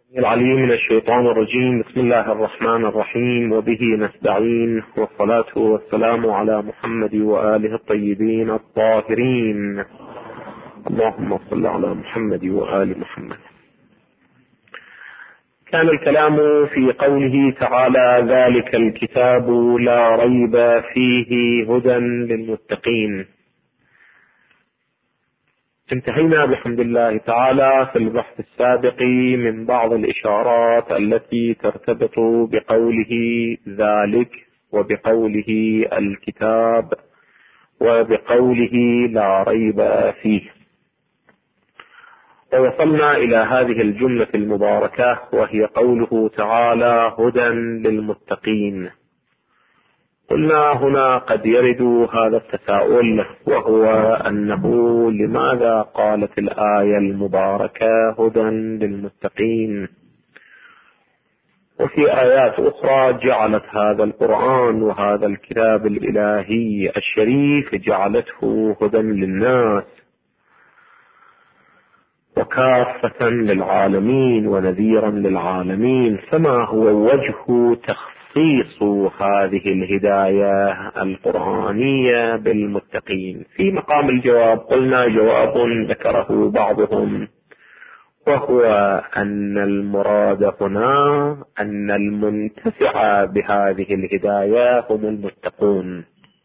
العليم من الشيطان الرجيم. بسم الله الرحمن الرحيم، وبه نستعين، والصلاة والسلام على محمد وآله الطيبين الطاهرين. اللهم صل على محمد وآل محمد. كان الكلام في قوله تعالى: ذلك الكتاب لا ريب فيه هدى للمتقين. انتهينا بحمد الله تعالى في البحث السابق من بعض الإشارات التي ترتبط بقوله ذلك، وبقوله الكتاب، وبقوله لا ريب فيه، ووصلنا إلى هذه الجملة المباركة، وهي قوله تعالى: هدى للمتقين. قلنا هنا قد يرد هذا التساؤل، وهو أنه لماذا قالت الآية المباركة هدى للمتقين، وفي آيات أخرى جعلت هذا القرآن وهذا الكتاب الإلهي الشريف جعلته هدى للناس وكافة للعالمين ونذيرا للعالمين. فما هو وجه تخصيص هذه الهداية القرآنية بالمتقين؟ في مقام الجواب قلنا جواب ذكره بعضهم، وهو أن المراد هنا أن المنتفع بهذه الهداية هم المتقون.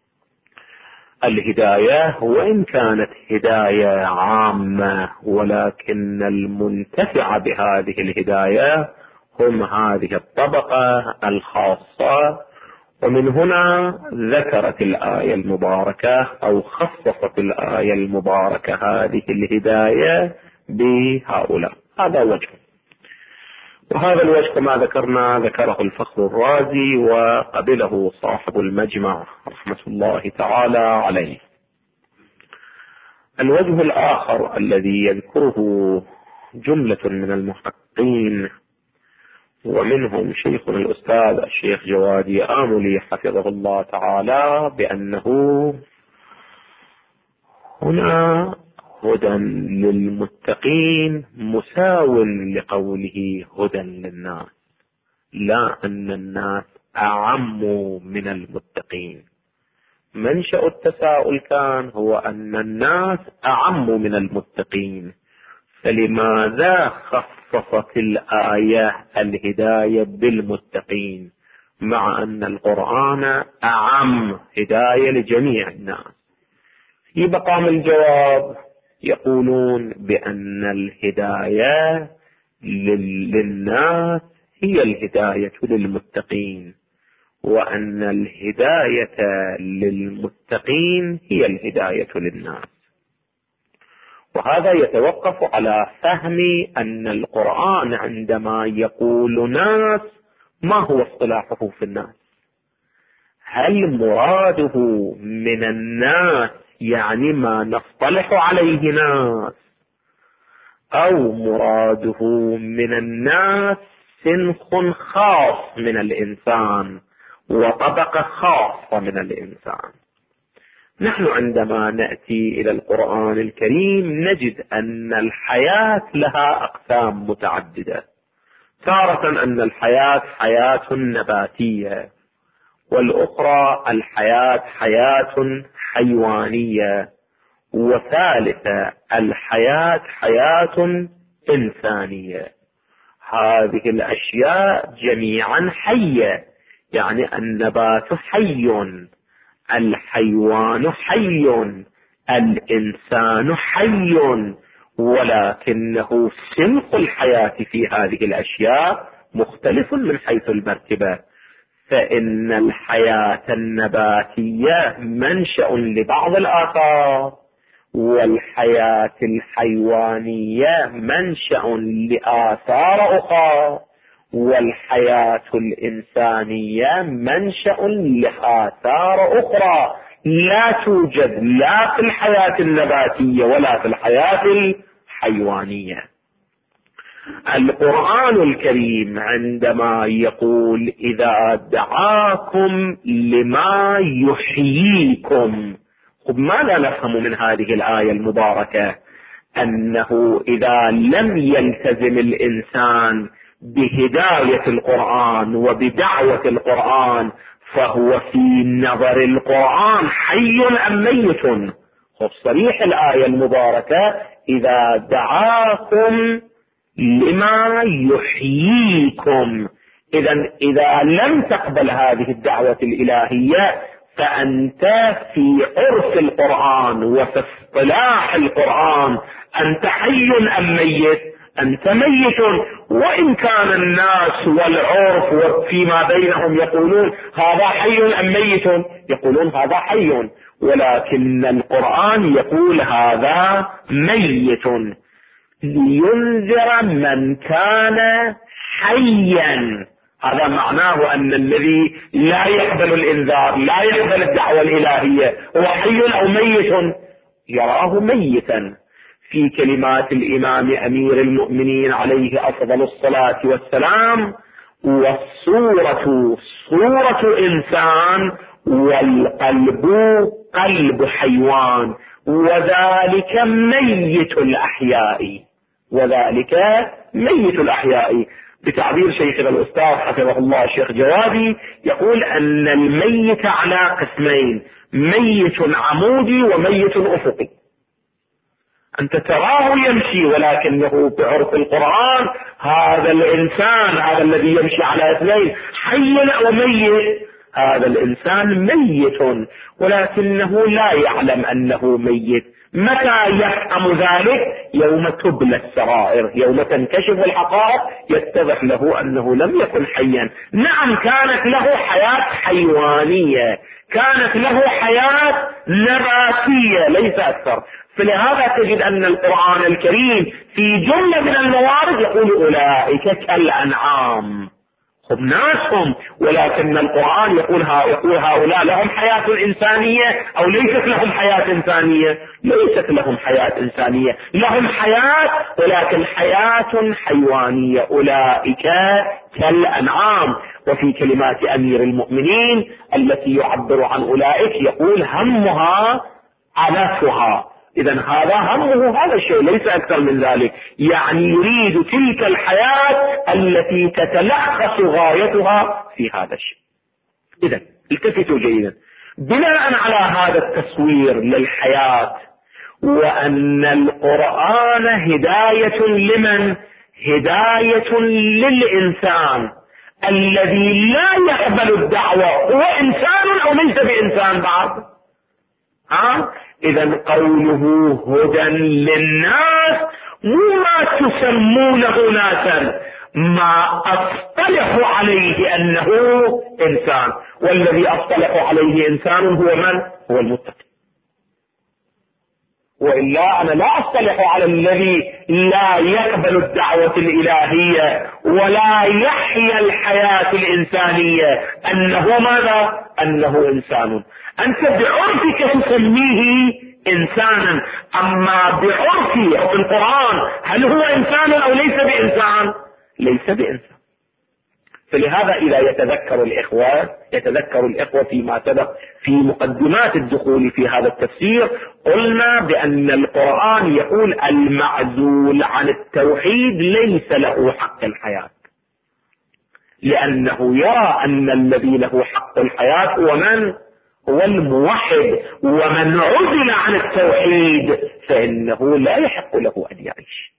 الهداية وإن كانت هداية عامة، ولكن المنتفع بهذه الهداية هم هذه الطبقة الخاصة. ومن هنا ذكرت الآية المباركة أو خصصت الآية المباركة هذه الهداية بهؤلاء. هذا وجه، وهذا الوجه كما ذكرنا ذكره الفخر الرازي وقبله صاحب المجمع رحمة الله تعالى عليه. الوجه الآخر الذي يذكره جملة من المحققين، ومنهم شيخنا الأستاذ الشيخ جوادي آملي حفظه الله تعالى، بأنه هنا هدى للمتقين مساو لقوله هدى للناس، لا أن الناس أعم من المتقين. منشأ التساؤل كان هو أن الناس أعم من المتقين، فلماذا خصصت الآية الهداية بالمتقين مع أن القرآن أعم هداية لجميع الناس؟ في مقام الجواب يقولون بأن الهداية للناس هي الهداية للمتقين، وأن الهداية للمتقين هي الهداية للناس. وهذا يتوقف على فهم أن القرآن عندما يقول ناس ما هو اصطلاحه في الناس. هل مراده من الناس يعني ما نصطلح عليه ناس، أو مراده من الناس سنخ خاص من الإنسان وطبقة خاصة من الإنسان؟ نحن عندما نأتي إلى القرآن الكريم نجد أن الحياة لها أقسام متعددة. تارة أن الحياة حياة نباتية، والأخرى الحياة حياة حيوانية، وثالثة الحياة حياة إنسانية. هذه الأشياء جميعا حية، يعني النبات حي، الحيوان حي، الإنسان حي، ولكنه سنق الحياة في هذه الأشياء مختلف من حيث المرتبة. فإن الحياة النباتية منشأ لبعض الآثار، والحياة الحيوانية منشأ لآثار أخرى، والحياة الإنسانية منشأ لآثار أخرى لا توجد لا في الحياة النباتية ولا في الحياة الحيوانية. القرآن الكريم عندما يقول إذا دعاكم لما يحييكم، ماذا نفهم من هذه الآية المباركة؟ أنه إذا لم يلتزم الإنسان بهداية القرآن وبدعوة القرآن فهو في نظر القرآن حي أم ميت؟ صريح الآية المباركة إذا دعاكم لما يحييكم. إذا لم تقبل هذه الدعوة الإلهية فأنت في عرف القرآن وفي اصطلاح القرآن أنت حي أم ميت؟ أنت ميت. وإن كان الناس والعرف وفيما بينهم يقولون هذا حي أم ميت، يقولون هذا حي، ولكن القرآن يقول هذا ميت لينذر من كان حيا. هذا معناه أن الذي لا يقبل الإنذار، لا يقبل الدعوة الإلهية، هو حي أو ميت؟ يراه ميتا. في كلمات الإمام أمير المؤمنين عليه أفضل الصلاة والسلام: والصورة صورة إنسان والقلب قلب حيوان وذلك ميت الأحياء، وذلك ميت الأحياء. بتعبير شيخنا الأستاذ حفظه الله الشيخ جوادي يقول أن الميت على قسمين: ميت عمودي وميت أفقي. أنت تراه يمشي ولكنه بعرف القرآن هذا الإنسان، هذا الذي يمشي على اثنين، حي أو ميت؟ هذا الإنسان ميت، ولكنه لا يعلم أنه ميت. متى يفهم ذلك؟ يوم تبلى السرائر، يوم تنكشف الحقائق يتضح له أنه لم يكن حيا. نعم كانت له حياة حيوانية، كانت له حياة نباتية ليس أكثر. فلهذا تجد أن القرآن الكريم في جملة من الموارد يقول أولئك كالأنعام، هم ناسهم، ولكن القرآن يقول هؤلاء لهم حياة إنسانية أو ليست لهم حياة إنسانية؟ ليست لهم حياة إنسانية، لهم حياة ولكن حياة حيوانية. أولئك كالأنعام. وفي كلمات أمير المؤمنين التي يعبر عن أولئك يقول همها عنفها. إذا هذا همه هذا الشيء ليس أكثر من ذلك، يعني يريد تلك الحياة التي تتلخص غايتها في هذا الشيء. إذا التفتوا جيدا. بناء على هذا التصوير للحياة وأن القرآن هداية لمن؟ هداية للإنسان الذي لا يقبل الدعوة، هو إنسان أو ليس بإنسان بعد؟ إذا قوله هدى للناس مو ما تسمونه ناسا، ما أصطلح عليه أنه إنسان، والذي أصطلح عليه إنسان هو من؟ هو المتقي. وإلا أنا لا أصطلح على الذي لا يقبل الدعوة الإلهية ولا يحيا الحياة الإنسانية أنه ماذا؟ أنه إنسان. أنت بعرفك تسميه إنسانا، أما بعرفي أو في القرآن هل هو إنسان أو ليس بإنسان؟ ليس بإنسان. فلهذا إذا يتذكر الإخوة فيما سبق في مقدمات الدخول في هذا التفسير قلنا بأن القرآن يقول المعزول عن التوحيد ليس له حق الحياة، لأنه يرى أن الذي له حق الحياة هو من؟ هو الموحد، ومن عزل عن التوحيد فإنه لا يحق له أن يعيش،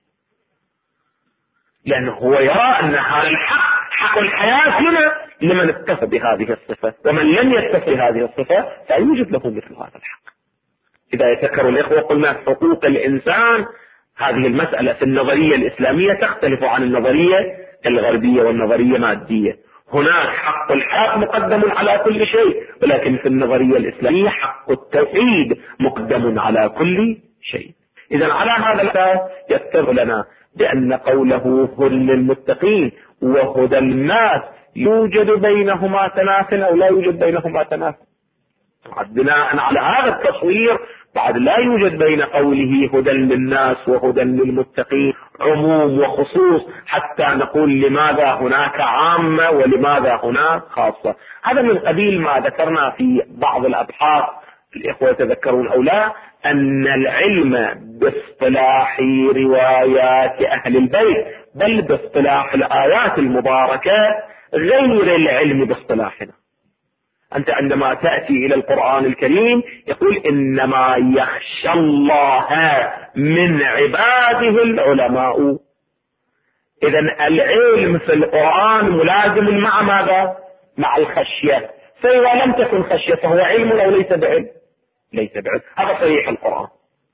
لأنه هو يرى أن هذا الحق حق الحياة لمن اتصف بهذه الصفة، ومن لم يتصف بهذه الصفة لا يوجد له مثل هذا الحق. إذا يذكر الإخوة قلنا حقوق الإنسان، هذه المسألة في النظرية الإسلامية تختلف عن النظرية الغربية والنظرية المادية. هناك حق الحياة مقدم على كل شيء، ولكن في النظرية الإسلامية حق التوحيد مقدم على كل شيء. إذا على هذا الأساس يتضح لنا بأن قوله هدى للمتقين وهدى الناس يوجد بينهما تنافي أو لا يوجد بينهما تنافي. بناء على هذا التصوير بعد لا يوجد بين قوله هدى للناس وهدى للمتقين عموم وخصوص حتى نقول لماذا هناك عامة ولماذا هناك خاصة. هذا من قبيل ما ذكرنا في بعض الأبحاث، الإخوة يتذكرون أو لا، أن العلم باصطلاح روايات أهل البيت بل باصطلاح الآيات المباركة غير العلم باصطلاحنا. أنت عندما تأتي إلى القرآن الكريم يقول إنما يخشى الله من عباده العلماء. إذن العلم في القرآن ملازم مع ماذا؟ مع الخشية. فإذا لم تكن خشية فهو علم أو ليس بعلم؟ ليس بعلم. هذا صريح القرآن.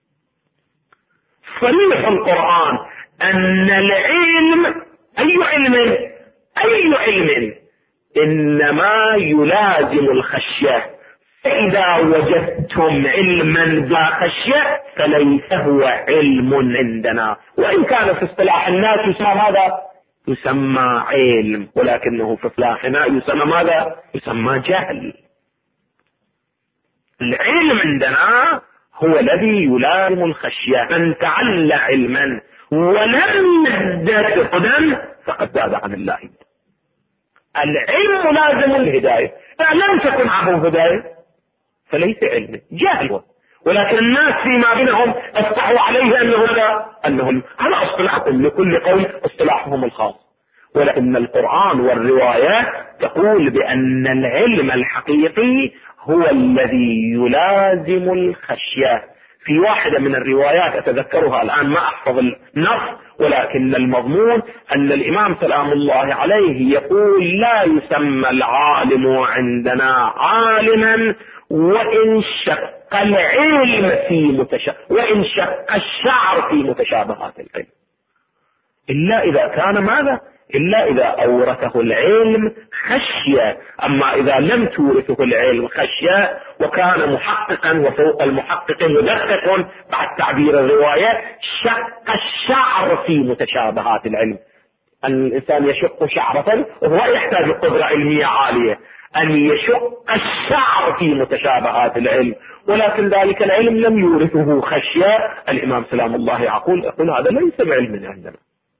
صريح القرآن أن العلم أي علم إنما يلازم الخشية. فإذا وجدتم علما ذا خشية فليس هو علم عندنا، وإن كان في اصطلاح الناس يسمى ماذا؟ يسمى علم، ولكنه في اصطلاحنا يسمى ماذا؟ يسمى جهل. العلم عندنا هو الذي يلازم الخشية. من تعلى علما ولم يزدد هدى فقد زاد عن الله. العلم ملازم الهداية، فلم تكن معه هداية فليس علم، جهل. ولكن الناس فيما بينهم اصطحوا عليه انهم هذا اصطلاحهم، لكل قوم اصطلاحهم الخاص. ولكن القرآن والرواية تقول بأن العلم الحقيقي هو الذي يلازم الخشية. في واحدة من الروايات أتذكرها الآن، ما أحفظ النص، ولكن المضمون أن الإمام سلام الله عليه يقول لا يسمى العالم عندنا عالما وإن شق العلم وإن شق الشعر في متشابهات العلم، إلا إذا كان ماذا؟ إلا إذا أورثه العلم خشية. أما إذا لم تورثه العلم خشية وكان محققا وفوق المحقق مدقق بعد تعبير الرواية، شق الشعر في متشابهات العلم. أن الإنسان يشق شعرة وهو يحتاج قدرة علمية عالية، أن يشق الشعر في متشابهات العلم، ولكن ذلك العلم لم يورثه خشية. الإمام سلام الله يقول هذا ليس بعلم عندنا.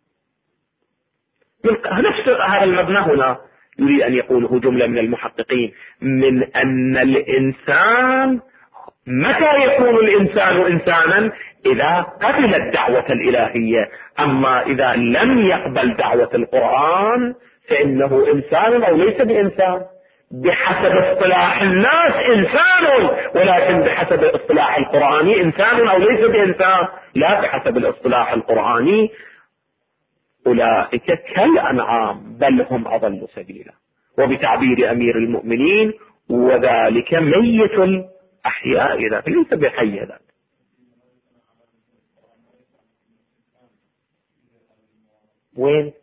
نفس هذا المبنى هنا يريد أن يقوله جملة من المحققين، من أن الإنسان متى يكون الإنسان إنسانا؟ إذا قبل الدعوة الإلهية. أما إذا لم يقبل دعوة القرآن فإنه إنسان أو ليس بإنسان. بحسب اصطلاح الناس إنسان، ولكن بحسب الاصطلاح القرآني إنسان أو ليس بإنسان. لا، بحسب الاصطلاح القرآني أولئك كالأنعام بل هم أضل سبيلا. وبتعبير أمير المؤمنين وذلك ميت الأحياء ليس بحي ذلك. وين؟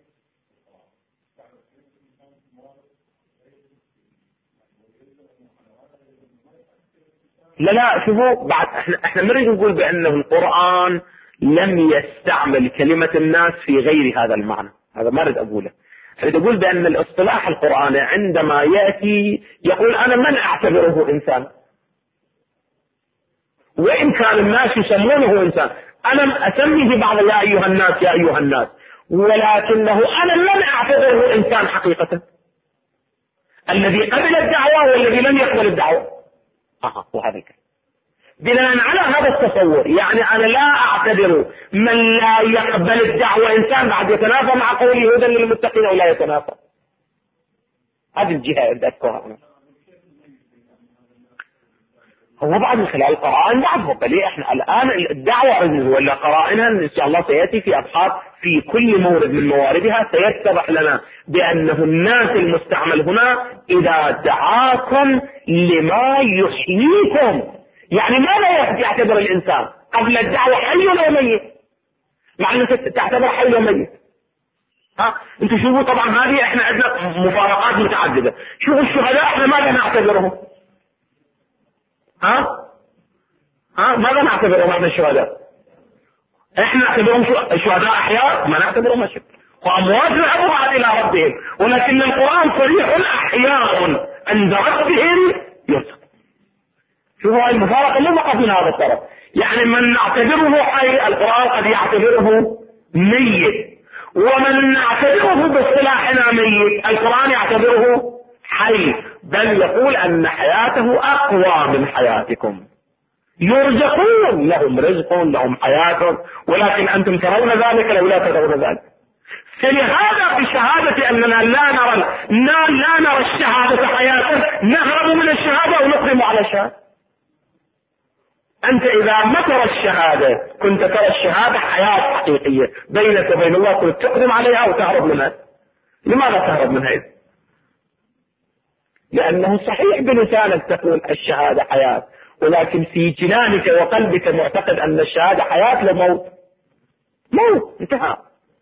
لا شوفوا، بعد احنا نريد نقول بأنه القرآن لم يستعمل كلمة الناس في غير هذا المعنى، هذا ما أريد أقوله. أريد أقول بأن الاصطلاح القرآني عندما يأتي يقول أنا من أعتبره إنسان، وإن كان الناس يسمونه إنسان، أنا أسميه بعض يا أيها الناس يا أيها الناس، ولكنه أنا من أعتبره إنسان حقيقة، الذي قبل الدعوة والذي لم يقبل الدعوة. وهذا الكلام بناء على هذا التصور، يعني أنا لا أعتبر من لا يقبل الدعوة إنسان بعد يتنافى مع قوله هدى للمتقين أو لا يتنافى. هذه الجهة اللي أذكرها أنا. هو بعد من خلال القرآن بعده، بل احنا الآن الدعوة ولا قرائنها إن شاء الله سيأتي في أبحاث في كل مورد من مواردها سيتضح لنا بأنه الناس المستعمل هنا إذا دعاكم لما يحييكم، يعني ماذا يعتبر الإنسان قبل الدعوة حي ولا ميت؟ مع أنك تعتبر حي وميت. انتوا شوفوا طبعا هذه احنا عندنا مفارقات متعددة. شوفوا الشهداء احنا ماذا نعتبرهم؟ ماذا نعتبرهم هذا الشهداء؟ احنا نعتبرهم شهداء احياء؟ ما نعتبرهم اشد، واموات ذهبوا الى ربهم، ولكن القرآن صريح احياء عند ربهم يرزقون. شوفوا هاي المفارقة اللي وقف من هذا الطرف، يعني من نعتبره حي القرآن قد يعتبره ميت، ومن نعتبره باصطلاحنا ميت القرآن يعتبره حي، بل يقول أن حياته أقوى من حياتكم، يرزقون، لهم رزق لهم حياة، ولكن أنتم ترون ذلك لو لا ترون ذلك. فلهذا بشهادة أننا لا نرى الشهادة حياة نهرب من الشهادة ونقدم على الشهادة. أنت إذا ما ترى الشهادة كنت ترى الشهادة حياة حقيقية بينك وبين الله، كنت تقدم عليها وتهرب منها. لماذا تهرب منها إذن؟ لأنه صحيح بلسانك تقول الشهادة حياة، ولكن في جنانك وقلبك معتقد أن الشهادة حياة لموت. موت انتهى.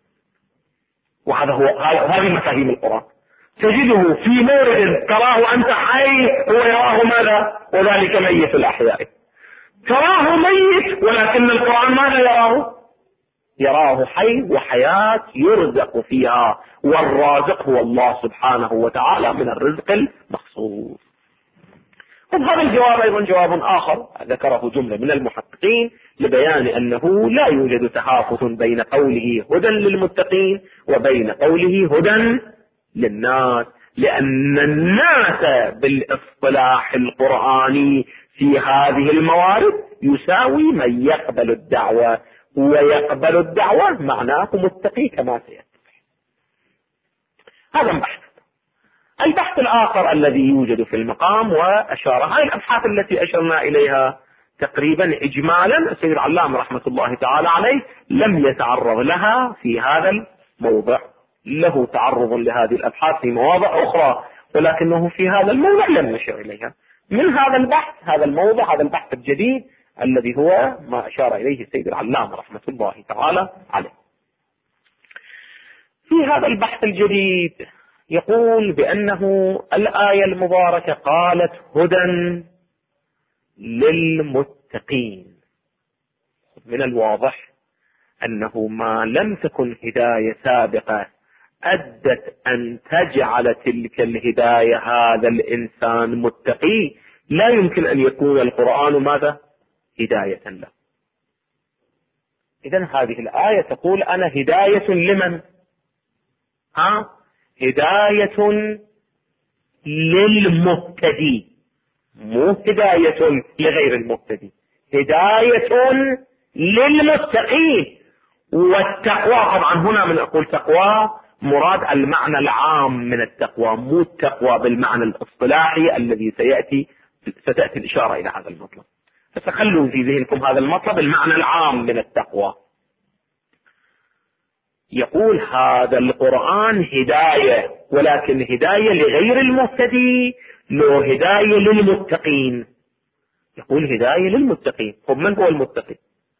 هذه مفاهيم القرآن. تجده في مورد تراه أنت حي ويراه ماذا؟ وذلك ميت الأحياء. تراه ميت ولكن القرآن ماذا يراه؟ يراه حي وحياة يرزق فيها، والرازق هو الله سبحانه وتعالى من الرزق المخصوص. هذا الجواب أيضا جواب آخر ذكره جملة من المحققين لبيان أنه لا يوجد تحافظ بين قوله هدى للمتقين وبين قوله هدى للناس، لأن الناس بالاصطلاح القرآني في هذه الموارد يساوي من يقبل الدعوة، ويقبل الدعوة معناه متقي كما سيأتي. هذا بحث. البحث الآخر الذي يوجد في المقام وأشار، هاي الأبحاث التي أشرنا إليها تقريبا إجمالا السيد العلام رحمة الله تعالى عليه لم يتعرض لها في هذا الموضع، له تعرض لهذه الأبحاث في مواضع أخرى، ولكنه في هذا الموضع لم يشر إليها. من هذا البحث، هذا الموضع، هذا البحث الجديد الذي هو ما أشار إليه السيد العلام رحمة الله تعالى عليه. في هذا البحث الجديد يقول بأنه الآية المباركة قالت هدى للمتقين. من الواضح أنه ما لم تكن هداية سابقة أدت أن تجعل تلك الهداية هذا الإنسان متقي، لا يمكن أن يكون القرآن ماذا؟ هداية له. إذن هذه الآية تقول أنا هداية لمن؟ هداية للمهتدي، مو هداية لغير المهتدي، هداية للمتقين. والتقوى طبعا هنا من أقول تقوى مراد المعنى العام من التقوى، مو التقوى بالمعنى الاصطلاحي الذي ستأتي الإشارة إلى هذا المطلب. فخلوا في ذهنكم هذا المطلب، المعنى العام من التقوى. يقول هذا القرآن هداية، ولكن هداية لغير المهتدي، لو هداية للمتقين. يقول هداية للمتقين. طب من هو المتقي؟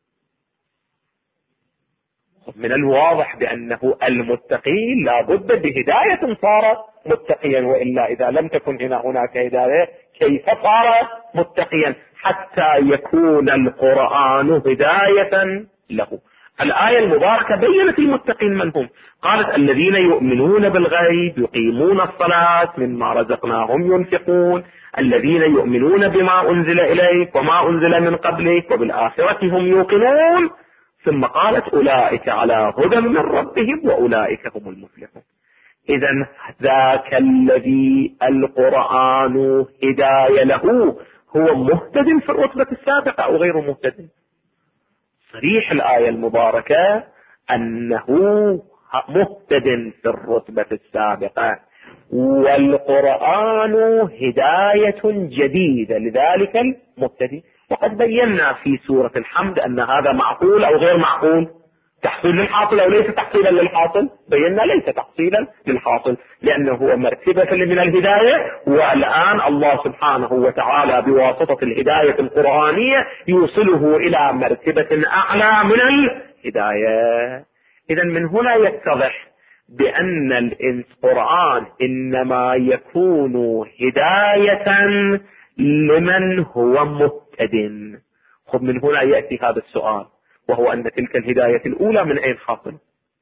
من الواضح بأنه المتقي لابد بهداية صار متقيا، وإلا إذا لم تكن هناك هداية كيف صار متقيا؟ حتى يكون القرآن هداية له. الآية المباركة بيّنت المتقين من هم، قالت الذين يؤمنون بالغيب يقيمون الصلاة مما رزقناهم ينفقون، الذين يؤمنون بما أنزل إليك وما أنزل من قبلك وبالآخرة هم يوقنون. ثم قالت أولئك على هدى من ربهم وأولئك هم المفلحون. إذن ذاك الذي القرآن هداية له هو مهتد في الرتبة السابقة أو غير مهتد؟ صريح الآية المباركة أنه مهتد في الرتبة السابقة، والقرآن هداية جديدة لذلك المهتدي. وقد بينا في سورة الحمد أن هذا معقول أو غير معقول، تحصيل للحاصل أو ليس تحصيلا للحاصل. بينا ليس تحصيلا للحاصل لأنه هو مرتبة من الهداية، والآن الله سبحانه وتعالى بواسطة الهداية القرآنية يوصله إلى مرتبة أعلى من الهداية. إذا من هنا يتضح بأن القرآن إنما يكون هداية لمن هو مهتد. خذ من هنا يأتي هذا السؤال، وهو أن تلك الهداية الأولى من أين حاصل؟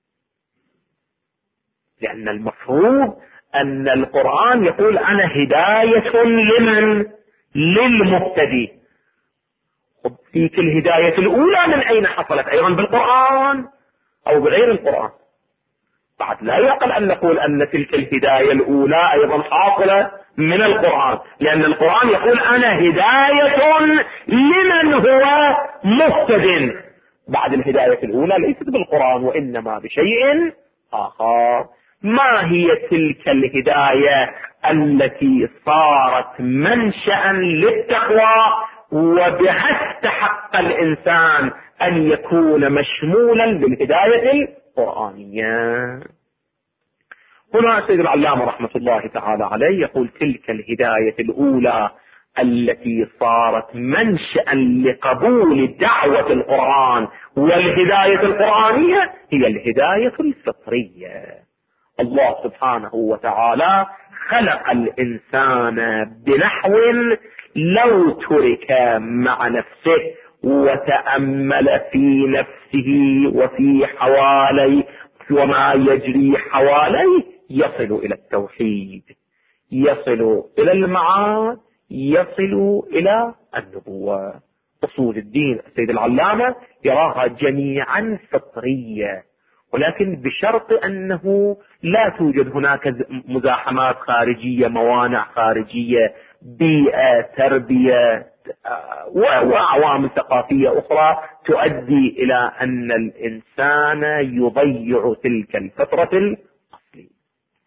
لأن المفروض أن القرآن يقول أنا هداية لمن؟ للمهتدي. تلك الهداية الأولى من أين حصلت؟ أيضا بالقرآن أو بغير القرآن؟ بعد لا يعقل أن نقول أن تلك الهداية الأولى أيضا حاصلة من القرآن، لأن القرآن يقول أنا هداية لمن هو مهتد. بعد الهداية الأولى ليست بالقرآن وإنما بشيء آخر. ما هي تلك الهداية التي صارت منشأ للتقوى وبها استحق الإنسان أن يكون مشمولا بالهداية القرآنية؟ هنا سيد العلامة رحمة الله تعالى عليه يقول تلك الهداية الأولى التي صارت منشأ لقبول دعوة القرآن والهداية القرآنية هي الهداية الفطرية. الله سبحانه وتعالى خلق الإنسان بنحو لو ترك مع نفسه وتأمل في نفسه وفي حواليه وما يجري حواليه يصل إلى التوحيد، يصل إلى المعاد، يصل إلى النبوة. أصول الدين السيد العلامة يراها جميعا فطرية، ولكن بشرط أنه لا توجد هناك مزاحمات خارجية، موانع خارجية، بيئة، تربية وعوامل ثقافية أخرى تؤدي إلى أن الإنسان يضيع تلك الفطرة الأصلية.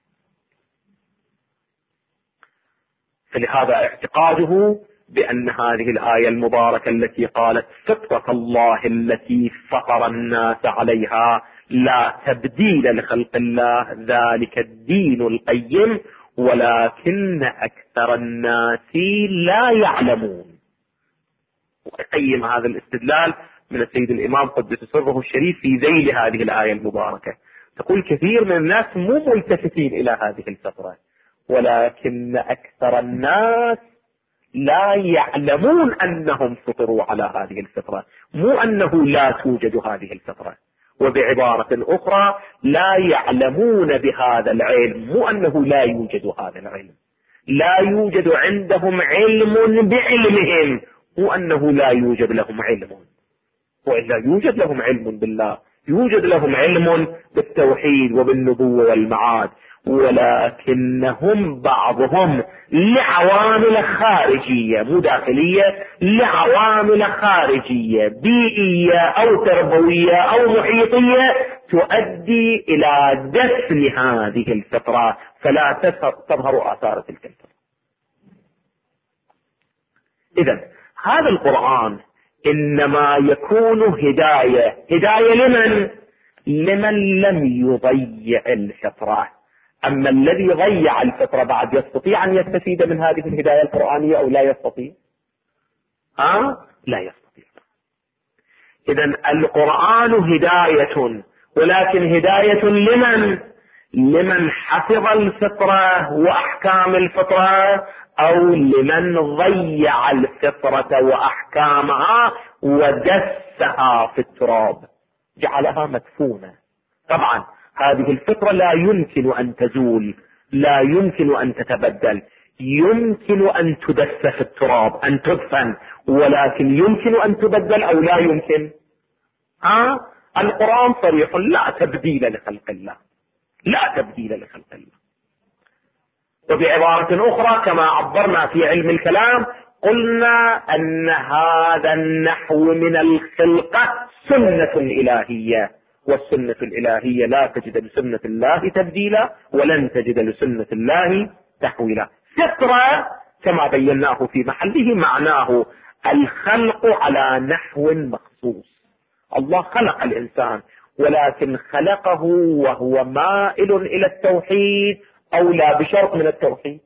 فلهذا اعتقاده بأن هذه الآية المباركة التي قالت فطرة الله التي فطر الناس عليها لا تبديل لخلق الله ذلك الدين القيم ولكن أكثر الناس لا يعلمون. ويقيم هذا الاستدلال من السيد الإمام قدس سره الشريف في ذيل هذه الآية المباركة. تقول كثير من الناس مو ملتفتين إلى هذه الفطرة، ولكن أكثر الناس لا يعلمون أنهم فطروا على هذه الفطرة، مو أنه لا توجد هذه الفطرة. وبعبارة أخرى لا يعلمون بهذا العلم، مو أنه لا يوجد هذا العلم، لا يوجد عندهم علم بعلمهم، مو أنه لا يوجد لهم علم، وإلا يوجد لهم علم بالله، يوجد لهم علم بالتوحيد وبالنبوة والمعاد، ولكنهم بعضهم لعوامل خارجية مو داخلية، لعوامل خارجية بيئية أو تربوية أو محيطية تؤدي إلى دفن هذه الفطرة فلا تظهر آثار تلك الفطرة. إذن هذا القرآن إنما يكون هداية لمن لم يضيع الفطرة. أما الذي ضيع الفطرة بعد يستطيع أن يستفيد من هذه الهداية القرآنية أو لا يستطيع؟ لا يستطيع. إذن القرآن هداية، ولكن هداية لمن حفظ الفطرة وأحكام الفطرة، أو لمن ضيع الفطرة وأحكامها ودسها في التراب، جعلها مدفونة. طبعا هذه الفطرة لا يمكن أن تزول، لا يمكن أن تتبدل، يمكن أن تدس في التراب، أن تدفن، ولكن يمكن أن تبدل أو لا يمكن. القرآن صريح لا تبديل لخلق الله، لا تبديل لخلق الله. وبعبارة أخرى كما عبرنا في علم الكلام قلنا أن هذا النحو من الخلقة سنة إلهية، والسنة الإلهية لا تجد لسنة الله تبديلا ولن تجد لسنة الله تحويلا. فطرة كما بيناه في محله معناه الخلق على نحو مخصوص. الله خلق الإنسان، ولكن خلقه وهو مائل إلى التوحيد أو لا بشرط من التوحيد،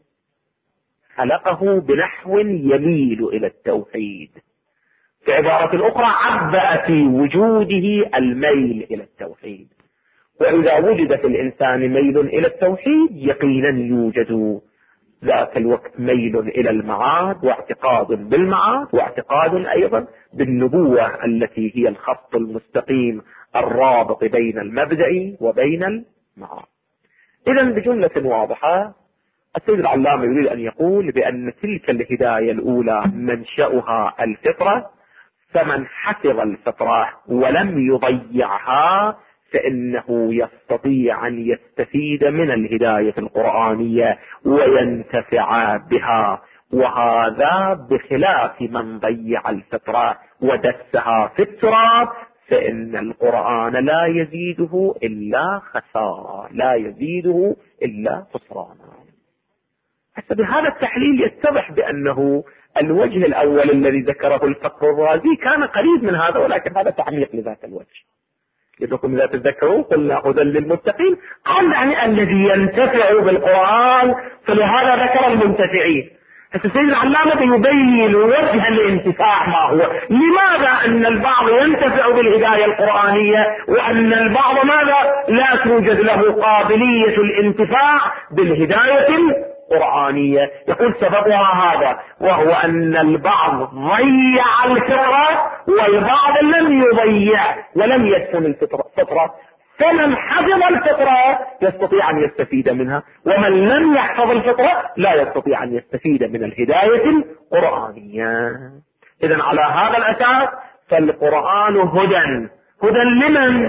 خلقه بنحو يميل إلى التوحيد. في عبارة أخرى عبأ في وجوده الميل إلى التوحيد. وإذا وجد في الإنسان ميل إلى التوحيد يقينا يوجد ذات الوقت ميل إلى المعاد واعتقاد بالمعاد واعتقاد أيضا بالنبوة التي هي الخط المستقيم الرابط بين المبدأ وبين المعاد. إذن بجملة واضحة السيد العلامة يريد أن يقول بأن تلك الهداية الأولى منشأها الفطرة، فمن حفظ الفطرة ولم يضيعها فإنه يستطيع أن يستفيد من الهداية القرآنية وينتفع بها، وهذا بخلاف من ضيع الفطرة ودسها في التراب فإن القرآن لا يزيده إلا خسارة، لا يزيده إلا خسرانا. حتى بهذا التحليل يتضح بأنه الوجه الأول الذي ذكره الفخر الرازي كان قريب من هذا، ولكن هذا تعميق لذات الوجه. لكم إذا تذكروا قلنا هدى للمتقين، قال يعني الذي ينتفع بالقرآن، فلهذا ذكر المنتفعين. السيد العلامة يبين وجه الانتفاع ما هو، لماذا أن البعض ينتفع بالهداية القرآنية وأن البعض ماذا لا توجد له قابلية الانتفاع بالهداية القرآنية. يقول سببها هذا، وهو أن البعض ضيع الفطرة والبعض لم يضيع ولم يدفن الفطرة، فمن حفظ الفطرة يستطيع أن يستفيد منها، ومن لم يحفظ الفطرة لا يستطيع أن يستفيد من الهداية القرآنية. إذن على هذا الأساس فالقرآن هدى لمن؟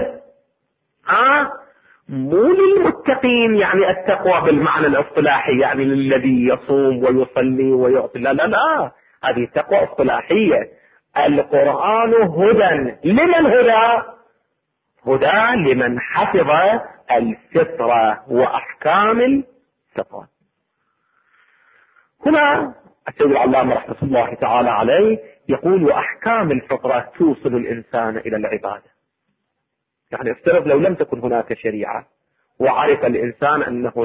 مو للمتقين، يعني التقوى بالمعنى الاصطلاحي، يعني للذي يصوم ويصلي ويعطي، لا لا لا، هذه تقوى اصطلاحية. القرآن هدى لمن؟ هدى لمن حفظ الفطرة وأحكام الفطرة. هنا السيد العلامة رحمة الله تعالى عليه يقول وأحكام الفطرة توصل الإنسان إلى العبادة. يعني افترض لو لم تكن هناك شريعة وعرف الإنسان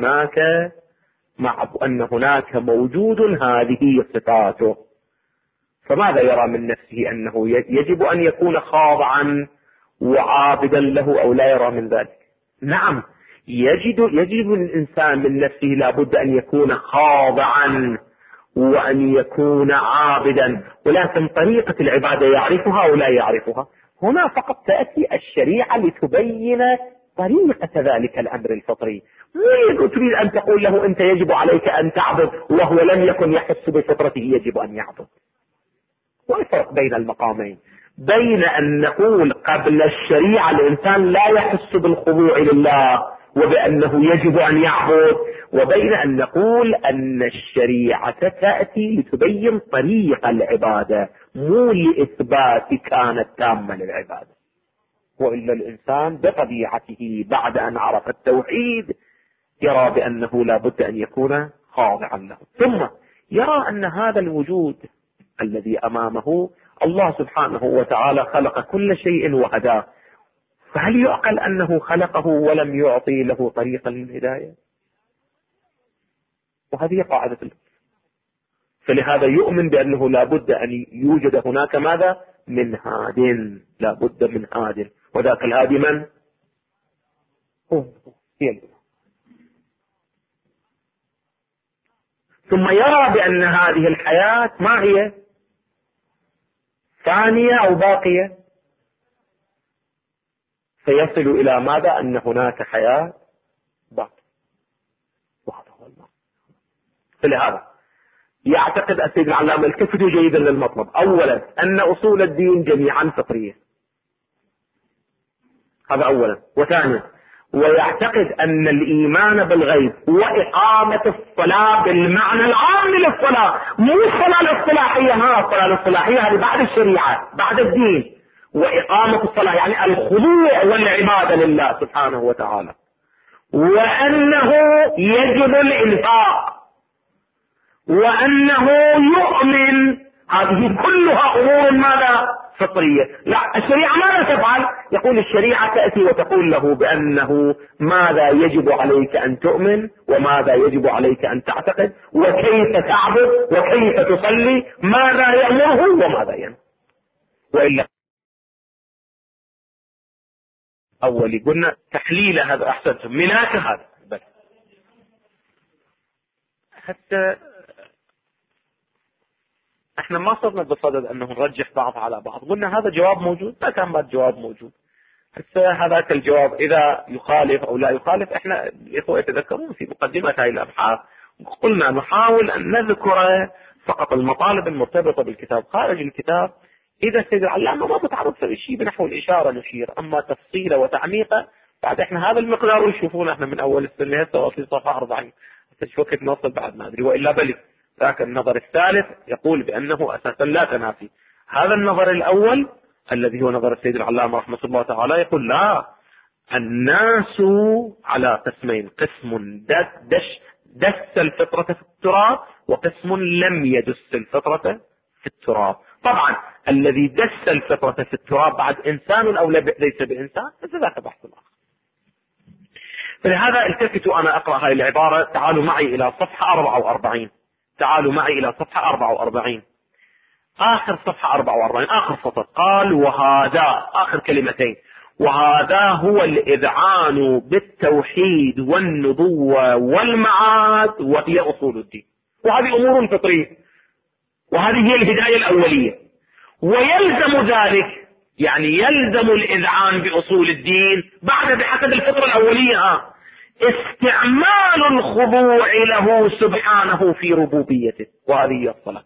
أن هناك موجود هذه صفاته، فماذا يرى من نفسه؟ أنه يجب أن يكون خاضعا وعابدا له أو لا يرى من ذلك؟ نعم، يجب الإنسان من نفسه لابد أن يكون خاضعا وأن يكون عابدا، ولكن طريقة العبادة يعرفها أو لا يعرفها؟ هنا فقط تأتي الشريعة لتبين طريقة ذلك الأمر الفطري. مو تريد أن تقول له أنت يجب عليك أن تعبد وهو لم يكن يحس بفطرته يجب أن يعبد. والفرق بين المقامين بين أن نقول قبل الشريعة الإنسان لا يحس بالخضوع لله وبأنه يجب أن يعبد، وبين أن نقول أن الشريعة تأتي لتبين طريق العبادة مو لإثبات كانت تامة للعبادة. وإلا الإنسان بطبيعته بعد أن عرف التوحيد يرى بأنه لا بد أن يكون خاضعا له، ثم يرى أن هذا الوجود الذي أمامه الله سبحانه وتعالى خلق كل شيء وهداه، فهل يعقل أنه خلقه ولم يعطي له طريقا للهداية؟ وهذه قاعدة فلهذا يؤمن بأنه لا بد أن يوجد هناك ماذا؟ من هاد، لا بد من هاد، وذاك الهادي من؟ هي. ثم يرى بأن هذه الحياة ما هي؟ ثانية أو باقية، فيصل إلى ماذا؟ أن هناك حياة باقية، وهذا هو المعنى. فلهذا يعتقد السيد العلامة التفت جيدا للمطلب، أولا أن أصول الدين جميعا فطرية، هذا أولا، وثانيا ويعتقد أن الإيمان بالغيب وإقامة الصلاة بالمعنى العام للصلاة، مو الصلاة الاصطلاحية، الصلاة الاصطلاحية هذه بعد الشريعة بعد الدين، وإقامة الصلاة يعني الخضوع والعبادة لله سبحانه وتعالى، وأنه يجب الإنفاق، وأنه يؤمن. هذه كلها أمور ماذا؟ فطرية. لا، الشريعة ماذا تفعل؟ يقول الشريعة تأتي وتقول له بأنه ماذا يجب عليك أن تؤمن وماذا يجب عليك أن تعتقد وكيف تعبد وكيف تصلي، ماذا يأمره وماذا ينهى. وإلا أولي قلنا تحليل هذا أحسنتم، ملاك هذا بس حتى احنا ما صرنا بصدد انه نرجح بعض على بعض، قلنا هذا جواب موجود، ما كان بعد جواب موجود. حتى هذاك الجواب اذا يخالف او لا يخالف، احنا الاخوة يتذكرون في مقدمة هذه الابحاث قلنا نحاول ان نذكر فقط المطالب المرتبطة بالكتاب. خارج الكتاب اذا السيد العلامة ما بتعرض في شيء بنحو الاشارة نشير، اما تفصيله وتعميقه بعد احنا هذا المقدار يشوفون احنا من اول السنة هسه في صفحة 40 شو وقت نوصل بعد ما ادري. والا بلي ذاك النظر الثالث يقول بأنه أساسا لا تنافي. هذا النظر الأول الذي هو نظر السيد العلامة رحمة الله تعالى، يقول لا، الناس على قسمين: قسم دس الفطرة في التراب، وقسم لم يدس الفطرة في التراب. طبعا الذي دس الفطرة في التراب بعد إنسان أو ليس بإنسان، فذاك بحث آخر. فلهذا التفتوا، أنا أقرأ هذه العبارة، تعالوا معي إلى صفحة 44. تعالوا معي إلى صفحة 44، آخر صفحة 44، آخر سطر. قال: وهذا، آخر كلمتين، وهذا هو الإذعان بالتوحيد والنبوة والمعاد، وهي أصول الدين. وهذه أمور فطرية، وهذه هي الهداية الأولية. ويلزم ذلك، يعني يلزم الإذعان بأصول الدين بعد بحسب الفطرة الأولية استعمال الخضوع له سبحانه في ربوبيته، وهذه هي الصلاة،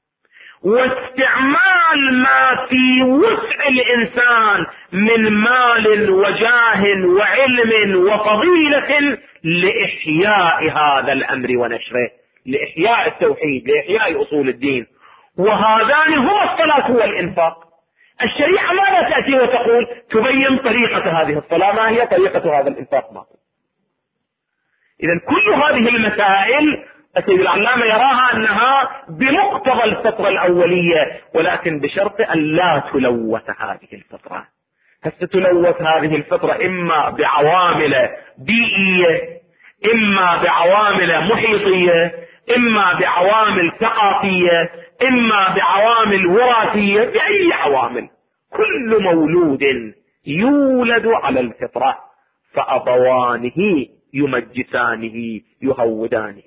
واستعمال ما في وسع الإنسان من مال وجاه وعلم وفضيلة لإحياء هذا الأمر ونشره، لإحياء التوحيد، لإحياء أصول الدين. وهذان هما الصلاة والإنفاق. الشريعة ماذا تأتي وتقول؟ تبين طريقة هذه الصلاة، ما هي طريقة هذا الإنفاق. ما إذن كل هذه المسائل السيد العلامة يراها أنها بمقتضى الفطرة الأولية، ولكن بشرط أن لا تلوث هذه الفطرة. ستلوث هذه الفطرة إما بعوامل بيئية، إما بعوامل محيطية، إما بعوامل ثقافية، إما بعوامل وراثية، بأي عوامل. كل مولود يولد على الفطرة، فأبوانه يمجسانه يهودانه.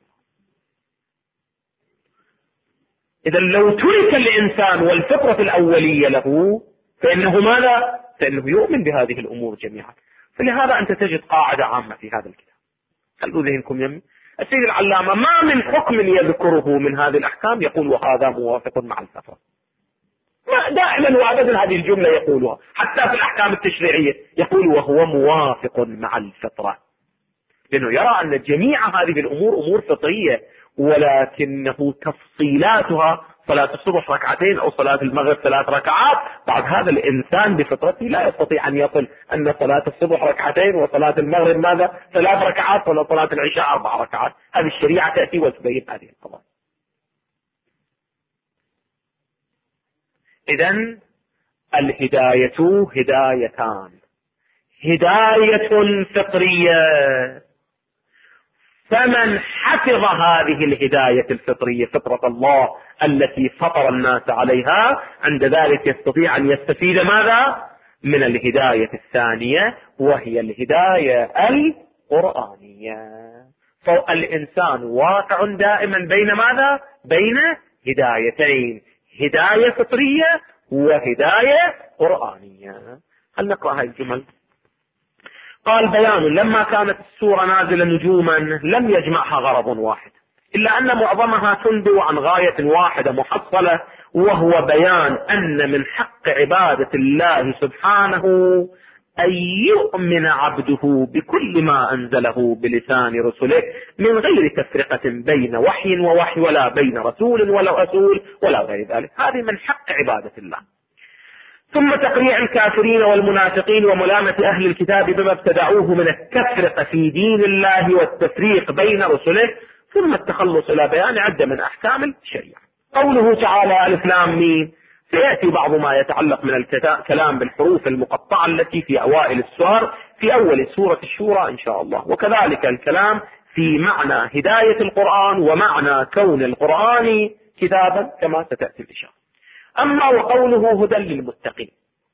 إذا لو ترك الإنسان والفطرة الأولية له، فإنه ماذا؟ فإنه يؤمن بهذه الأمور جميعا. فلهذا أنت تجد قاعدة عامة في هذا الكتاب، خلوا ذهنكم يمي. السيد العلامة ما من حكم يذكره من هذه الأحكام يقول وهذا موافق مع الفطرة. دائما وأبدا هذه الجملة يقولها، حتى في الأحكام التشريعية يقول وهو موافق مع الفطرة، لأنه يرى أن جميع هذه الأمور أمور فطرية، ولكنه تفصيلاتها صلاة الصبح ركعتين أو صلاة المغرب 3 ركعات. بعد هذا الإنسان بفطرته لا يستطيع أن يصل أن صلاة الصبح ركعتين وصلاة المغرب ماذا 3 ركعات، ولا صلاة العشاء 4 ركعات. هذه الشريعة تأتي وتبين هذه القضايا. إذن الهداية هدايتان: هداية فطرية، فمن حفظ هذه الهداية الفطرية، فطرة الله التي فطر الناس عليها، عند ذلك يستطيع أن يستفيد ماذا؟ من الهداية الثانية، وهي الهداية القرآنية. فالإنسان واقع دائما بين ماذا؟ بين هدايتين: هداية فطرية وهداية قرآنية. هل نقرأ هذه الجمل؟ قال: بيان: لما كانت السورة نازلة نجوما لم يجمعها غرض واحد، إلا أن معظمها تنبئ عن غاية واحدة محصلة، وهو بيان أن من حق عبادة الله سبحانه أن يؤمن عبده بكل ما أنزله بلسان رسله من غير تفرقة بين وحي ووحي، ولا بين رسول ولا رسول ولا غير ذلك. هذه من حق عبادة الله. ثم تقريع الكافرين والمنافقين وملامة أهل الكتاب بما ابتدعوه من التفرقة في دين الله والتفريق بين رسله، ثم التخلص إلى بيان عدة من أحكام الشريعة. قوله تعالى: ألف لام ميم، سيأتي بعض ما يتعلق من الكلام بالحروف المقطعة التي في أوائل السور في أول سورة الشورى إن شاء الله، وكذلك الكلام في معنى هداية القرآن ومعنى كون القرآن كتابا كما ستأتي الإشارة. أما وقوله هدى للمتقين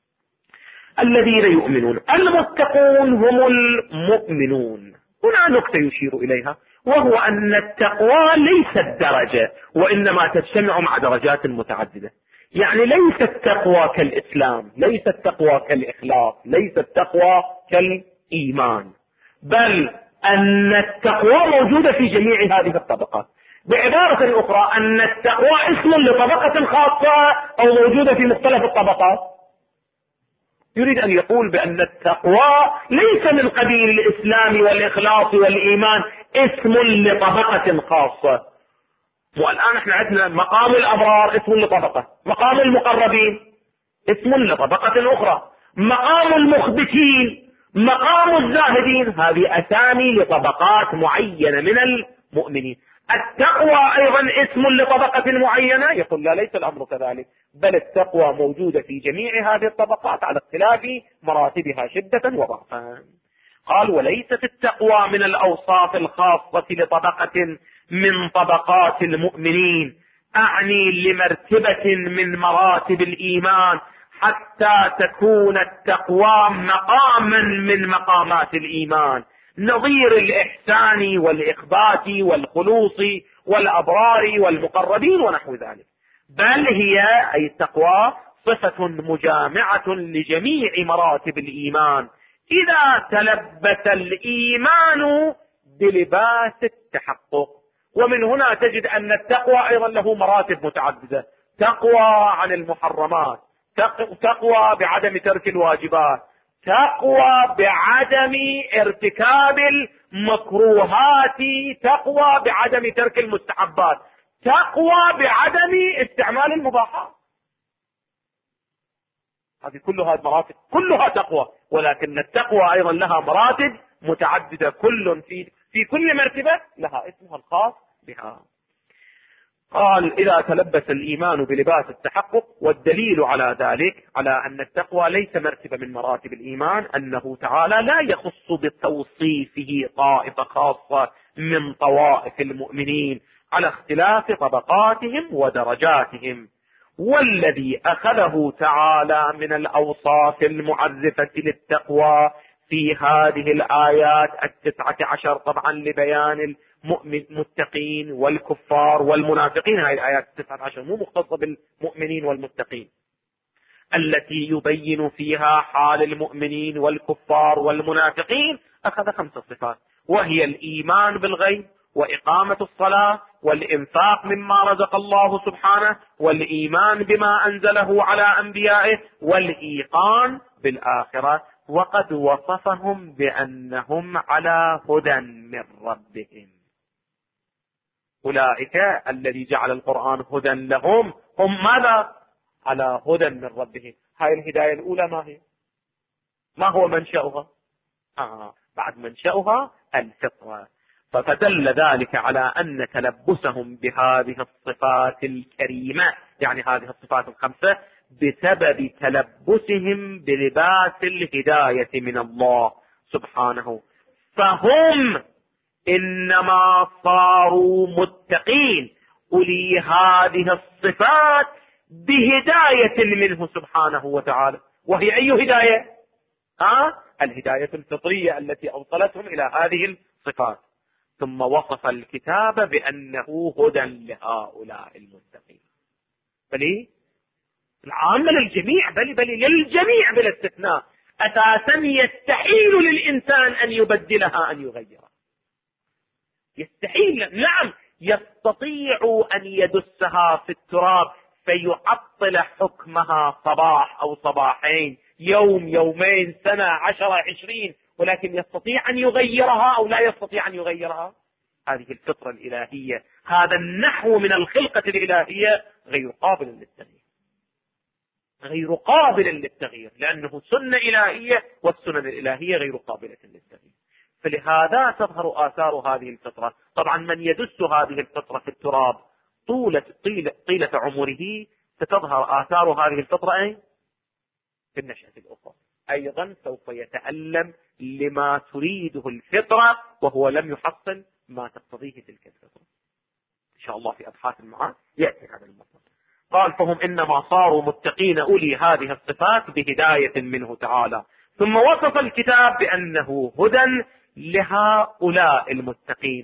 الذين يؤمنون، المتقون هم المؤمنون. هنا نقطة يشير إليها، وهو أن التقوى ليست درجة، وإنما تجتمع مع درجات متعددة. يعني ليس التقوى كالإسلام، ليس التقوى كالإخلاص، ليس التقوى كالإيمان، بل أن التقوى موجودة في جميع هذه الطبقات. بعبارة أخرى، أن التقوى اسم لطبقة خاصة أو موجودة في مختلف الطبقات. يريد أن يقول بأن التقوى ليس من قبيل الإسلام والإخلاص والإيمان، اسم لطبقة خاصة. والآن احنا عندنا مقام الأبرار اسم لطبقة، مقام المقربين اسم لطبقة أخرى. مقام المخبتين، مقام الزاهدين، هذه أسامي لطبقات معينة من المؤمنين. التقوى أيضا اسم لطبقة معينة، يقول لا، ليس الأمر كذلك، بل التقوى موجودة في جميع هذه الطبقات على اختلاف مراتبها شدة وضعفا. قال وليست التقوى من الأوصاف الخاصة لطبقة من طبقات المؤمنين، أعني لمرتبة من مراتب الإيمان، حتى تكون التقوى مقاما من مقامات الإيمان، نظير الإحسان والإخبات والخلوص والأبرار والمقربين ونحو ذلك، بل هي أي التقوى صفة مجامعة لجميع مراتب الإيمان إذا تلبس الإيمان بلباس التحقق. ومن هنا تجد أن التقوى أيضا له مراتب متعددة: تقوى عن المحرمات، تقوى بعدم ترك الواجبات، تقوى بعدم ارتكاب المكروهات، تقوى بعدم ترك المستحبات، تقوى بعدم استعمال المباحات. هذه كلها المراتب، كلها تقوى، ولكن التقوى أيضا لها مراتب متعددة، كل في كل مرتبة لها اسمها الخاص بها. قال إذا تلبس الإيمان بلباس التحقق، والدليل على ذلك على أن التقوى ليس مرتبة من مراتب الإيمان أنه تعالى لا يخص بتوصيفه طائفة خاصة من طوائف المؤمنين على اختلاف طبقاتهم ودرجاتهم، والذي أخذه تعالى من الأوصاف المعرفة للتقوى في هذه الآيات 19 طبعا لبيان المتقين والكفار والمنافقين. هذه الآيات 19 مو مختصة بالمؤمنين والمتقين، التي يبين فيها حال المؤمنين والكفار والمنافقين. أخذ 5 صفات، وهي الإيمان بالغيب، وإقامة الصلاة، والإنفاق مما رزق الله سبحانه، والإيمان بما أنزله على أنبيائه، والإيقان بالآخرة. وقد وصفهم بأنهم على هدى من ربهم. أولئك الذي جعل القرآن هدى لهم هم ماذا؟ على هدى من ربهم. هاي الهداية الأولى ما هي؟ ما هو منشأها؟ بعد منشأها الفطرة. فدل ذلك على أن تلبسهم بهذه الصفات الكريمة، يعني هذه الصفات ال5، بسبب تلبسهم بلباس الهداية من الله سبحانه، فهم إنما صاروا متقين أولي هذه الصفات بهداية منه سبحانه وتعالى. وهي أي هداية؟ الهداية الفطرية التي أوصلتهم إلى هذه الصفات. ثم وصف الكتاب بأنه هدى لهؤلاء المتقين، بل العامة للجميع، بل للجميع بلا استثناء. أساسا يستحيل للإنسان أن يبدلها، أن يغيرها، يستحيل. نعم يستطيع أن يدسها في التراب فيعطل حكمها صباح أو صباحين، يوم يومين، سنة، 10، 20، ولكن يستطيع أن يغيرها أو لا يستطيع أن يغيرها. هذه الفطرة الإلهية، هذا النحو من الخلقة الإلهية غير قابل للتغيير، غير قابل للتغيير، لأنه سنة إلهية، والسنن الإلهية غير قابلة للتغيير. فلهذا تظهر آثار هذه الفطرة. طبعا من يدس هذه الفطرة في التراب طيلة عمره ستظهر آثار هذه الفطرة في النشأة الأخرى. أيضا سوف يتألم لما تريده الفطرة وهو لم يحصل ما تقتضيه تلك الفطرة. إن شاء الله في أبحاث المعاد يأتي هذا المطلب. قال فهم إنما صاروا متقين أولي هذه الصفات بهداية منه تعالى. ثم وصف الكتاب بأنه هدى لهؤلاء المتقين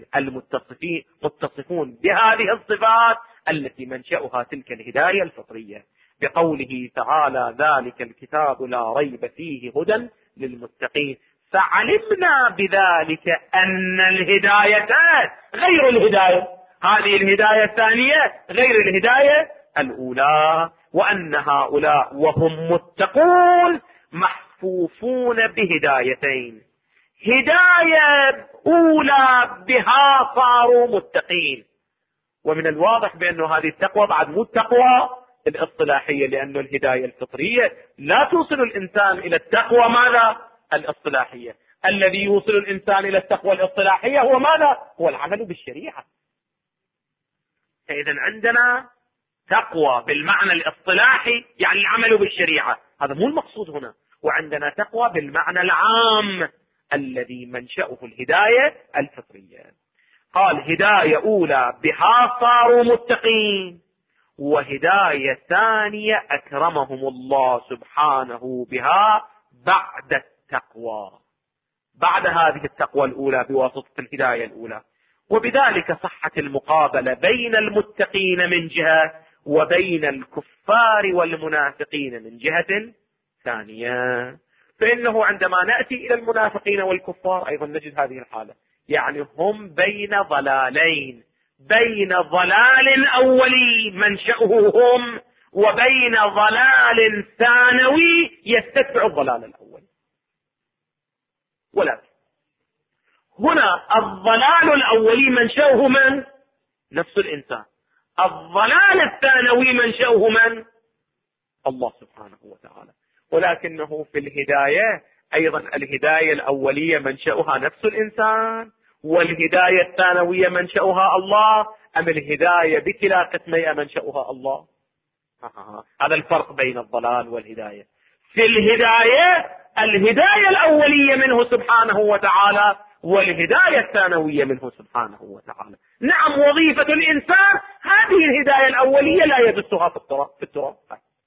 متصفون بهذه الصفات التي منشأها تلك الهداية الفطرية، بقوله تعالى ذلك الكتاب لا ريب فيه هدى للمتقين. فعلمنا بذلك أن الهداية غير الهداية، هذه الهداية الثانية غير الهداية الأولى، وأن هؤلاء وهم متقون محفوفون بهدايتين: هداية أولى بها صاروا متقين. ومن الواضح بأن هذه التقوى بعد مو التقوى الاصطلاحية، لأن الهداية الفطرية لا توصل الإنسان إلى التقوى ماذا؟ الاصطلاحية. الذي يوصل الإنسان إلى التقوى الاصطلاحية هو ماذا؟ هو العمل بالشريعة. فإذا عندنا تقوى بالمعنى الاصطلاحي يعني العمل بالشريعة، هذا مو المقصود هنا. وعندنا تقوى بالمعنى العام الذي منشأه الهداية الفطرية. قال هداية أولى بها صاروا متقين، وهداية ثانية أكرمهم الله سبحانه بها بعد التقوى، بعد هذه التقوى الأولى بواسطة الهداية الأولى. وبذلك صحت المقابلة بين المتقين من جهة وبين الكفار والمنافقين من جهة ثانية. فإنه عندما نأتي إلى المنافقين والكفار أيضا نجد هذه الحالة، يعني هم بين ضلالين، بين ضلال أولي منشأه هم وبين ضلال ثانوي يستتبع الضلال الأول. ولكن هنا الضلال الأولي منشأه من؟ نفس الإنسان. الضلال الثانوي منشأه من؟ الله سبحانه وتعالى. ولكنه في الهداية أيضا الهداية الأولية منشأها نفس الإنسان، والهداية الثانوية منشأها الله، أم الهداية بكلا قسمي منشأها الله؟ هذا الفرق بين الضلال والهداية. في الهداية الأولية منه سبحانه وتعالى، والهداية الثانوية منه سبحانه وتعالى. نعم، وظيفة الإنسان هذه الهداية الأولية لا يدسها في التراب،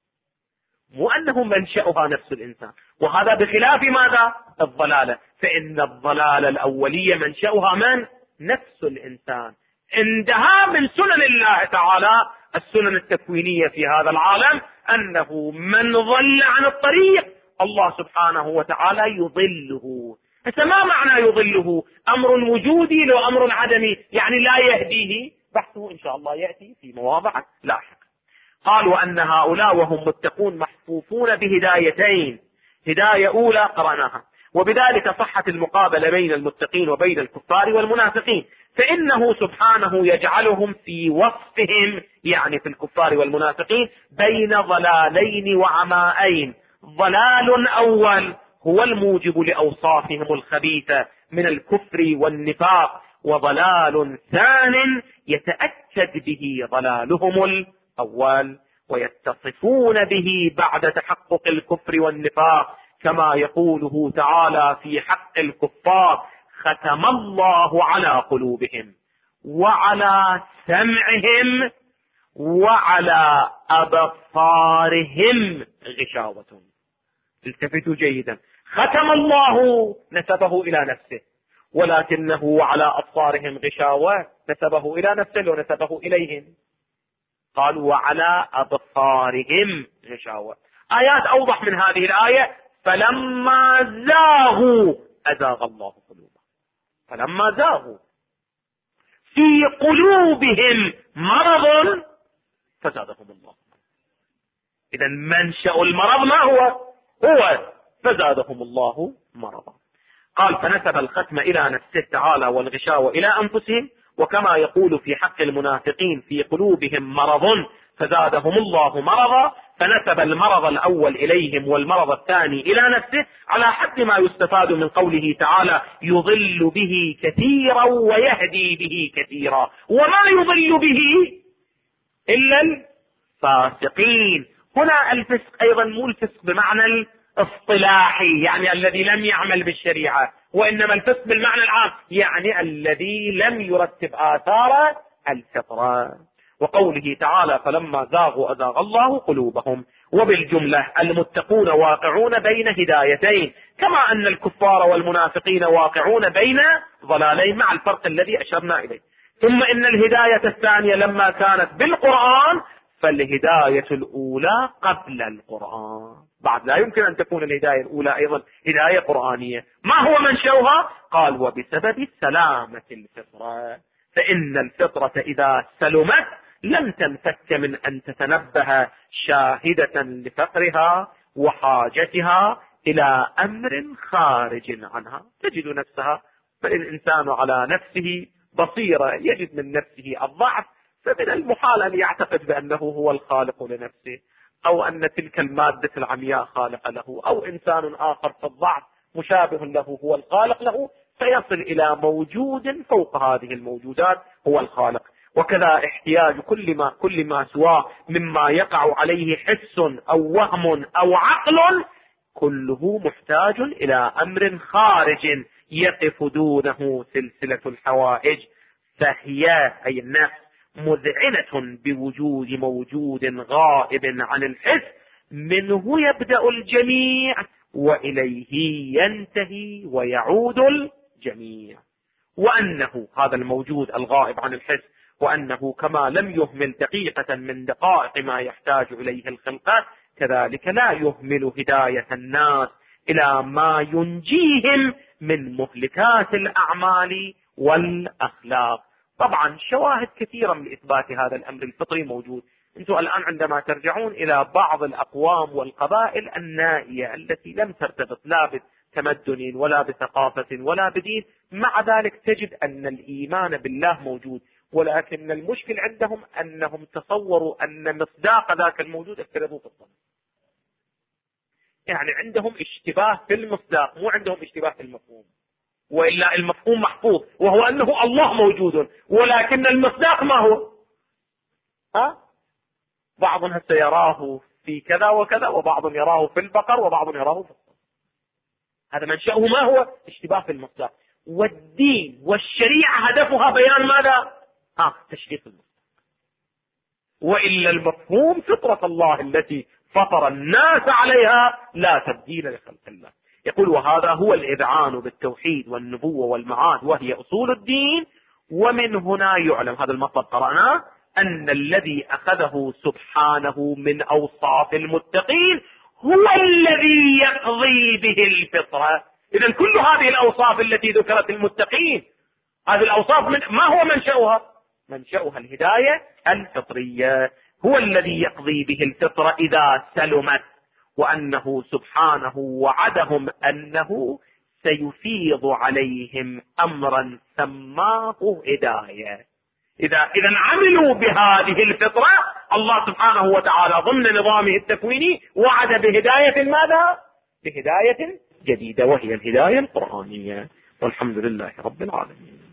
مو أنه منشأها نفس الإنسان، وهذا بخلاف ماذا؟ الضلالة. فإن الضلالة الأولية منشأها من؟ نفس الإنسان. انتهى من سنن الله تعالى السنن التكوينية في هذا العالم أنه من ضل عن الطريق الله سبحانه وتعالى يضله. ما معنى يضله؟ أمر وجودي لو أمر عدمي، يعني لا يهديه. بحثه إن شاء الله يأتي في مواضع لاحقة. قال وأن هؤلاء وهم متقون محفوفون بهدايتين، هداية أولى قرأناها، وبذلك صحت المقابلة بين المتقين وبين الكفار والمنافقين، فإنه سبحانه يجعلهم في وصفهم، يعني في الكفار والمنافقين، بين ضلالين وعمائين. ضلال أول هو الموجب لأوصافهم الخبيثة من الكفر والنفاق، وضلال ثان يتأكد به ضلالهم الأول ويتصفون به بعد تحقق الكفر والنفاق، كما يقوله تعالى في حق الكفار ختم الله على قلوبهم وعلى سمعهم وعلى أبصارهم غشاوة. التفتوا جيدا، ختم الله نسبه إلى نفسه، ولكنه على أبصارهم غشاوة نسبه إلى نفسه ونسبه إليهم. قالوا وعلى أبصارهم غشاوة. آيات أوضح من هذه الآية، فلما زاغوا أزاغ الله قلوبهم. فلما زاغوا في قلوبهم مرض فزادهم الله. إذا منشأ المرض ما هو فزادهم الله مرضا. قال فنسب الختم إلى نفسه تعالى والغشاوة إلى أنفسهم، وكما يقول في حق المنافقين في قلوبهم مرض فزادهم الله مرضا، فنسب المرض الأول إليهم والمرض الثاني إلى نفسه، على حد ما يستفاد من قوله تعالى يضل به كثيرا ويهدي به كثيرا، وما يضل به إلا الفاسقين. هنا الفسق أيضا مو الفسق بمعنى الاصطلاحي، يعني الذي لم يعمل بالشريعة، وإنما الفسق بالمعنى العام، يعني الذي لم يرتب آثار الفطرة. وقوله تعالى فلما زاغوا أزاغ الله قلوبهم. وبالجملة المتقون واقعون بين هدايتين، كما أن الكفار والمنافقين واقعون بين ضلالين، مع الفرق الذي أشرنا إليه. ثم إن الهداية الثانية لما كانت بالقرآن فالهداية الأولى قبل القرآن. بعد لا يمكن أن تكون الهداية الأولى أيضا هداية قرآنية. ما هو منشأها؟ قال وبسبب سلامة الفطرة، فإن الفطرة إذا سلمت لم تنفك من أن تتنبه شاهدة لفقرها وحاجتها إلى أمر خارج عنها. تجد نفسها، فالإنسان على نفسه بصيرة، يجد من نفسه الضعف، فمن المحال أن يعتقد بأنه هو الخالق لنفسه، أو أن تلك المادة العمياء خالق له، أو إنسان آخر في الضعف مشابه له هو الخالق له، فيصل إلى موجود فوق هذه الموجودات هو الخالق. وكذا احتياج كل ما سواه مما يقع عليه حس أو وهم أو عقل، كله محتاج إلى أمر خارج يقف دونه سلسلة الحوائج، فهي أي النفس مذعنة بوجود موجود غائب عن الحس، منه يبدأ الجميع وإليه ينتهي ويعود الجميع. وأنه هذا الموجود الغائب عن الحس، وأنه كما لم يهمل دقيقة من دقائق ما يحتاج إليه الخلقة، كذلك لا يهمل هداية الناس إلى ما ينجيهم من مهلكات الأعمال والأخلاق. طبعا شواهد كثيرة من إثبات هذا الأمر الفطري موجود. أنتم الآن عندما ترجعون إلى بعض الأقوام والقبائل النائية التي لم ترتبط لا بتمدن ولا بثقافة ولا بدين، مع ذلك تجد أن الإيمان بالله موجود، ولكن المشكل عندهم أنهم تصوروا أن مصداق ذاك الموجود افترضوا في الظن. يعني عندهم اشتباه في المصداق، مو عندهم اشتباه في المفهوم. وإلا المفهوم محفوظ، وهو أنه الله موجود، ولكن المصداق ما هو؟ بعض هسه يراه في كذا وكذا، وبعض يراه في البقر، وبعض يراه في الصلاة. هذا منشأه ما هو؟ اشتباه في المصداق. والدين والشريعة هدفها بيان ماذا؟ تشريف المصداق. وإلا المفهوم فطرة الله التي فطر الناس عليها لا تبديل لخلق الله. يقول وهذا هو الإذعان بالتوحيد والنبوة والمعاد، وهي أصول الدين. ومن هنا يعلم، هذا المطلب قرأناه، أن الذي أخذه سبحانه من أوصاف المتقين هو الذي يقضي به الفطرة. إذن كل هذه الأوصاف التي ذكرت المتقين، هذه الأوصاف ما هو منشأها؟ منشأها الهداية الفطرية، هو الذي يقضي به الفطرة إذا سلمت. وأنه سبحانه وعدهم أنه سيفيض عليهم أمرا سماه هداية. إذا عملوا بهذه الفطرة، الله سبحانه وتعالى ضمن نظامه التكويني وعد بهداية ماذا؟ بهداية جديدة، وهي الهداية القرآنية. والحمد لله رب العالمين.